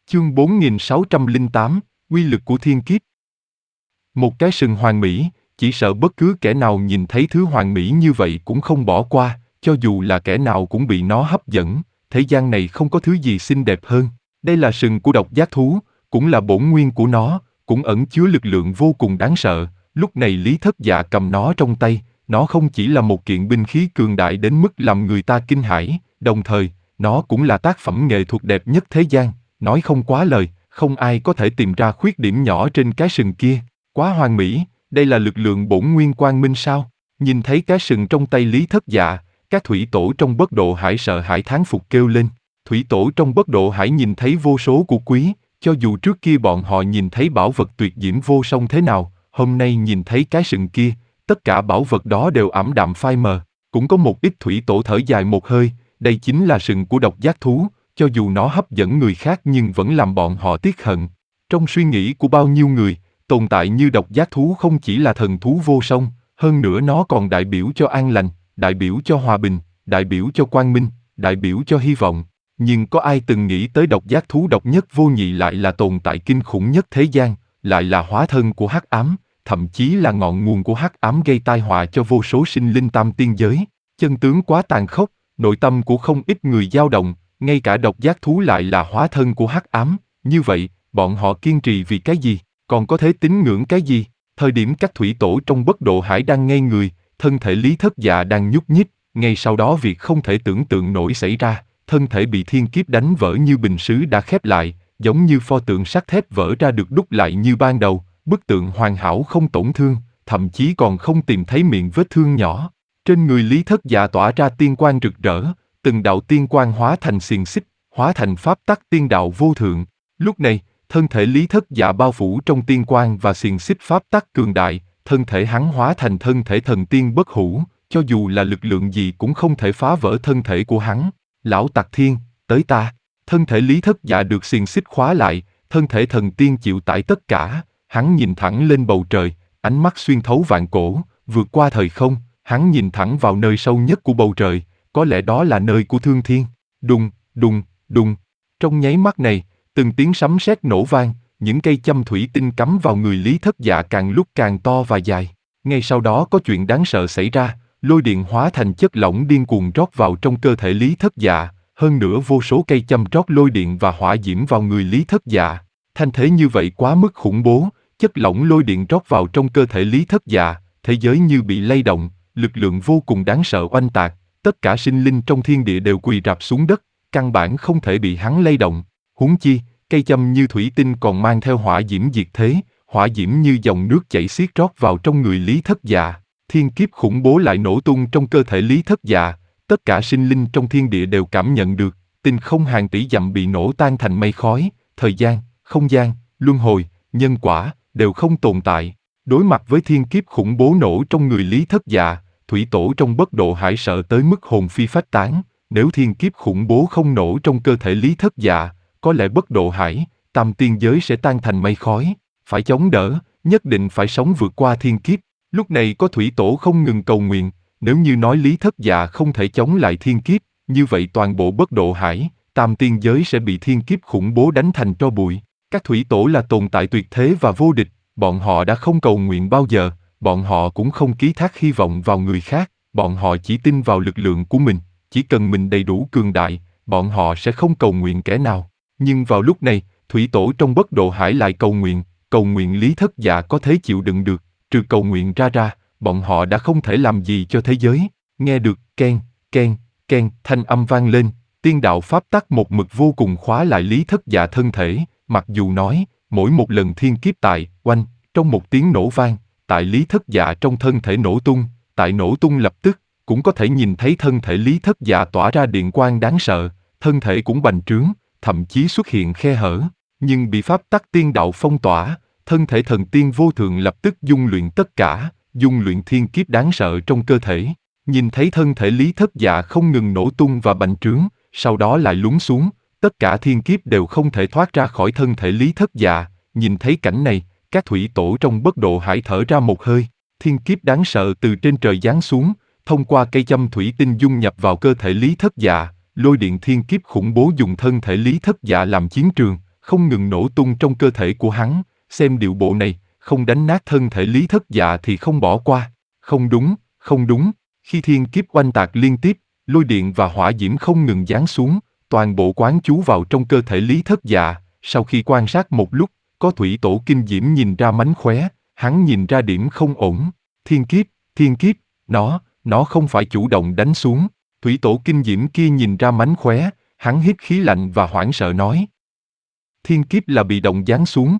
Chương 4608, Quy lực của thiên kiếp. Một cái sừng hoàn mỹ, chỉ sợ bất cứ kẻ nào nhìn thấy thứ hoàn mỹ như vậy cũng không bỏ qua, cho dù là kẻ nào cũng bị nó hấp dẫn, thế gian này không có thứ gì xinh đẹp hơn. Đây là sừng của độc giác thú, cũng là bổn nguyên của nó, cũng ẩn chứa lực lượng vô cùng đáng sợ. Lúc này Lý Thất Dạ cầm nó trong tay, nó không chỉ là một kiện binh khí cường đại đến mức làm người ta kinh hãi, đồng thời, nó cũng là tác phẩm nghệ thuật đẹp nhất thế gian. Nói không quá lời, không ai có thể tìm ra khuyết điểm nhỏ trên cái sừng kia. Quá hoàn mỹ, đây là lực lượng bổn nguyên quang minh sao? Nhìn thấy cái sừng trong tay Lý Thất Dạ, các thủy tổ trong Bất Độ Hải sợ hãi thán phục kêu lên. Thủy tổ trong Bất Độ Hải nhìn thấy vô số của quý, cho dù trước kia bọn họ nhìn thấy bảo vật tuyệt diễm vô song thế nào, hôm nay nhìn thấy cái sừng kia, tất cả bảo vật đó đều ảm đạm phai mờ. Cũng có một ít thủy tổ thở dài một hơi, đây chính là sừng của độc giác thú. Cho dù nó hấp dẫn người khác nhưng vẫn làm bọn họ tiếc hận. Trong suy nghĩ của bao nhiêu người, tồn tại như độc giác thú không chỉ là thần thú vô song, hơn nữa nó còn đại biểu cho an lành, đại biểu cho hòa bình, đại biểu cho quang minh, đại biểu cho hy vọng. Nhưng có ai từng nghĩ tới độc giác thú độc nhất vô nhị lại là tồn tại kinh khủng nhất thế gian, lại là hóa thân của hắc ám, thậm chí là ngọn nguồn của hắc ám gây tai họa cho vô số sinh linh tam tiên giới. Chân tướng quá tàn khốc, nội tâm của không ít người dao động. Ngay cả độc giác thú lại là hóa thân của hắc ám, như vậy, bọn họ kiên trì vì cái gì, còn có thể tín ngưỡng cái gì? Thời điểm các thủy tổ trong Bất Độ Hải đang ngây người, thân thể Lý Thất Dạ đang nhúc nhích, ngay sau đó việc không thể tưởng tượng nổi xảy ra, thân thể bị thiên kiếp đánh vỡ như bình sứ đã khép lại, giống như pho tượng sắt thép vỡ ra được đúc lại như ban đầu, bức tượng hoàn hảo không tổn thương, thậm chí còn không tìm thấy miệng vết thương nhỏ. Trên người Lý Thất Dạ tỏa ra tiên quang rực rỡ, từng đạo tiên quang hóa thành xiềng xích, hóa thành pháp tắc tiên đạo vô thượng. Lúc này, thân thể Lý Thất Dạ bao phủ trong tiên quang và xiềng xích pháp tắc cường đại, thân thể hắn hóa thành thân thể thần tiên bất hủ, cho dù là lực lượng gì cũng không thể phá vỡ thân thể của hắn. Lão Tặc Thiên, tới ta. Thân thể Lý Thất Dạ được xiềng xích khóa lại, thân thể thần tiên chịu tải tất cả, hắn nhìn thẳng lên bầu trời, ánh mắt xuyên thấu vạn cổ, vượt qua thời không, hắn nhìn thẳng vào nơi sâu nhất của bầu trời. Có lẽ đó là nơi của Thương Thiên. Đùng, đùng, đùng. Trong nháy mắt này, từng tiếng sấm sét nổ vang, những cây châm thủy tinh cắm vào người Lý Thất Dạ càng lúc càng to và dài. Ngay sau đó có chuyện đáng sợ xảy ra, lôi điện hóa thành chất lỏng điên cuồng rót vào trong cơ thể Lý Thất Dạ, hơn nữa vô số cây châm rót lôi điện và hỏa diễm vào người Lý Thất Dạ. Thanh thế như vậy quá mức khủng bố, chất lỏng lôi điện rót vào trong cơ thể Lý Thất Dạ, thế giới như bị lay động, lực lượng vô cùng đáng sợ oanh tạc. Tất cả sinh linh trong thiên địa đều quỳ rạp xuống đất, căn bản không thể bị hắn lay động. Huống chi, cây châm như thủy tinh còn mang theo hỏa diễm diệt thế, hỏa diễm như dòng nước chảy xiết rót vào trong người Lý Thất Dạ. Thiên kiếp khủng bố lại nổ tung trong cơ thể Lý Thất Dạ, tất cả sinh linh trong thiên địa đều cảm nhận được, tinh không hàng tỷ dặm bị nổ tan thành mây khói, thời gian, không gian, luân hồi, nhân quả, đều không tồn tại. Đối mặt với thiên kiếp khủng bố nổ trong người Lý Thất Dạ, thủy tổ trong Bất Độ Hải sợ tới mức hồn phi phách tán, nếu thiên kiếp khủng bố không nổ trong cơ thể Lý Thất Dạ, có lẽ Bất Độ Hải, tam tiên giới sẽ tan thành mây khói, phải chống đỡ, nhất định phải sống vượt qua thiên kiếp. Lúc này có thủy tổ không ngừng cầu nguyện, nếu như nói Lý Thất Dạ không thể chống lại thiên kiếp, như vậy toàn bộ Bất Độ Hải, tam tiên giới sẽ bị thiên kiếp khủng bố đánh thành tro bụi. Các thủy tổ là tồn tại tuyệt thế và vô địch, bọn họ đã không cầu nguyện bao giờ. Bọn họ cũng không ký thác hy vọng vào người khác, bọn họ chỉ tin vào lực lượng của mình, chỉ cần mình đầy đủ cường đại, bọn họ sẽ không cầu nguyện kẻ nào. Nhưng vào lúc này, thủy tổ trong Bất Độ Hải lại cầu nguyện Lý Thất Dạ có thể chịu đựng được, trừ cầu nguyện ra, bọn họ đã không thể làm gì cho thế giới. Nghe được ken, ken, ken, thanh âm vang lên, tiên đạo pháp tắc một mực vô cùng khóa lại Lý Thất Dạ thân thể, mặc dù nói, mỗi một lần thiên kiếp tại, oanh, trong một tiếng nổ vang, tại Lý Thất Dạ trong thân thể nổ tung, tại nổ tung lập tức, cũng có thể nhìn thấy thân thể Lý Thất Dạ tỏa ra điện quang đáng sợ, thân thể cũng bành trướng, thậm chí xuất hiện khe hở, nhưng bị pháp tắc tiên đạo phong tỏa, thân thể thần tiên vô thượng lập tức dung luyện tất cả, dung luyện thiên kiếp đáng sợ trong cơ thể. Nhìn thấy thân thể Lý Thất Dạ không ngừng nổ tung và bành trướng, sau đó lại lún xuống, tất cả thiên kiếp đều không thể thoát ra khỏi thân thể Lý Thất Dạ. Nhìn thấy cảnh này, các thủy tổ trong Bất Độ Hải thở ra một hơi, thiên kiếp đáng sợ từ trên trời giáng xuống, thông qua cây châm thủy tinh dung nhập vào cơ thể Lý Thất Dạ, lôi điện thiên kiếp khủng bố dùng thân thể Lý Thất Dạ làm chiến trường, không ngừng nổ tung trong cơ thể của hắn, xem điệu bộ này, không đánh nát thân thể Lý Thất Dạ thì không bỏ qua. Không đúng, không đúng, khi thiên kiếp oanh tạc liên tiếp, lôi điện và hỏa diễm không ngừng giáng xuống, toàn bộ quán chú vào trong cơ thể Lý Thất Dạ. Sau khi quan sát một lúc, có thủy tổ kinh diễm nhìn ra mánh khóe, hắn nhìn ra điểm không ổn. Thiên kiếp, nó không phải chủ động đánh xuống. Thủy tổ kinh diễm kia nhìn ra mánh khóe, hắn hít khí lạnh và hoảng sợ nói. Thiên kiếp là bị động giáng xuống,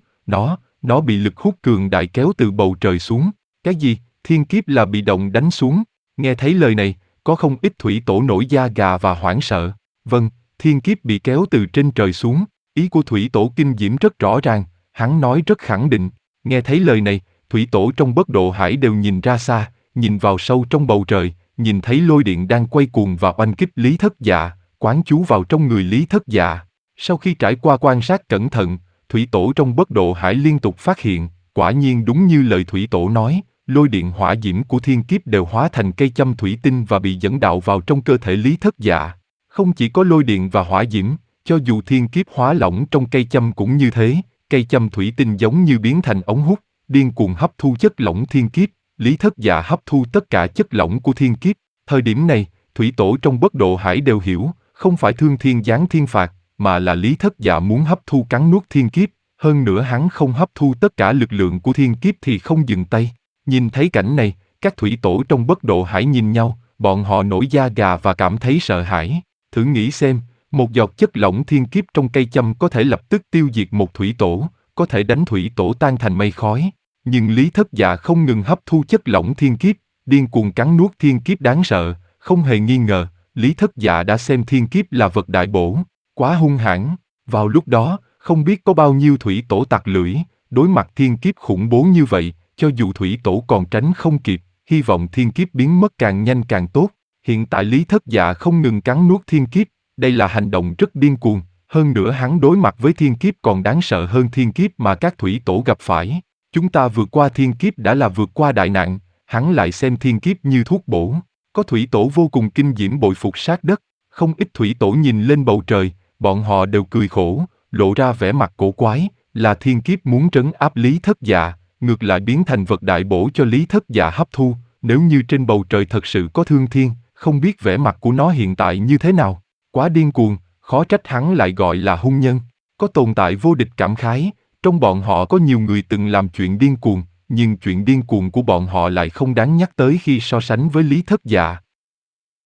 nó bị lực hút cường đại kéo từ bầu trời xuống. Cái gì? Thiên kiếp là bị động đánh xuống. Nghe thấy lời này, có không ít thủy tổ nổi da gà và hoảng sợ. Vâng, thiên kiếp bị kéo từ trên trời xuống. Ý của thủy tổ kinh diễm rất rõ ràng, hắn nói rất khẳng định. Nghe thấy lời này, thủy tổ trong Bất Độ Hải đều nhìn ra xa, nhìn vào sâu trong bầu trời, nhìn thấy lôi điện đang quay cuồng và oanh kích Lý Thất Dạ, quán chú vào trong người Lý Thất Dạ. Sau khi trải qua quan sát cẩn thận, thủy tổ trong Bất Độ Hải liên tục phát hiện, quả nhiên đúng như lời thủy tổ nói, lôi điện hỏa diễm của thiên kiếp đều hóa thành cây châm thủy tinh và bị dẫn đạo vào trong cơ thể Lý Thất Dạ. Không chỉ có lôi điện và hỏa diễm, cho dù thiên kiếp hóa lỏng trong cây châm cũng như thế, cây châm thủy tinh giống như biến thành ống hút, điên cuồng hấp thu chất lỏng thiên kiếp. Lý Thất Dạ hấp thu tất cả chất lỏng của thiên kiếp. Thời điểm này, thủy tổ trong Bất Độ Hải đều hiểu, không phải Thương Thiên giáng thiên phạt, mà là Lý Thất Dạ muốn hấp thu cắn nuốt thiên kiếp. Hơn nữa hắn không hấp thu tất cả lực lượng của thiên kiếp thì không dừng tay. Nhìn thấy cảnh này, các thủy tổ trong Bất Độ Hải nhìn nhau, bọn họ nổi da gà và cảm thấy sợ hãi. Thử nghĩ xem, một giọt chất lỏng thiên kiếp trong cây châm có thể lập tức tiêu diệt một thủy tổ, có thể đánh thủy tổ tan thành mây khói. Nhưng Lý Thất Dạ không ngừng hấp thu chất lỏng thiên kiếp, điên cuồng cắn nuốt thiên kiếp đáng sợ. Không hề nghi ngờ, Lý Thất Dạ đã xem thiên kiếp là vật đại bổ, quá hung hãn. Vào lúc đó, không biết có bao nhiêu thủy tổ tặc lưỡi, đối mặt thiên kiếp khủng bố như vậy, cho dù thủy tổ còn tránh không kịp, hy vọng thiên kiếp biến mất càng nhanh càng tốt. Hiện tại Lý Thất Dạ không ngừng cắn nuốt thiên kiếp, đây là hành động rất điên cuồng, hơn nữa hắn đối mặt với thiên kiếp còn đáng sợ hơn thiên kiếp mà các thủy tổ gặp phải. Chúng ta vượt qua thiên kiếp đã là vượt qua đại nạn, hắn lại xem thiên kiếp như thuốc bổ. Có thủy tổ vô cùng kinh diễm bội phục sát đất, không ít thủy tổ nhìn lên bầu trời, bọn họ đều cười khổ, lộ ra vẻ mặt cổ quái, là thiên kiếp muốn trấn áp Lý Thất Dạ, ngược lại biến thành vật đại bổ cho Lý Thất Dạ hấp thu. Nếu như trên bầu trời thật sự có Thương Thiên, không biết vẻ mặt của nó hiện tại như thế nào. Quá điên cuồng, khó trách hắn lại gọi là hung nhân. Có tồn tại vô địch cảm khái, trong bọn họ có nhiều người từng làm chuyện điên cuồng, nhưng chuyện điên cuồng của bọn họ lại không đáng nhắc tới khi so sánh với Lý Thất Dạ.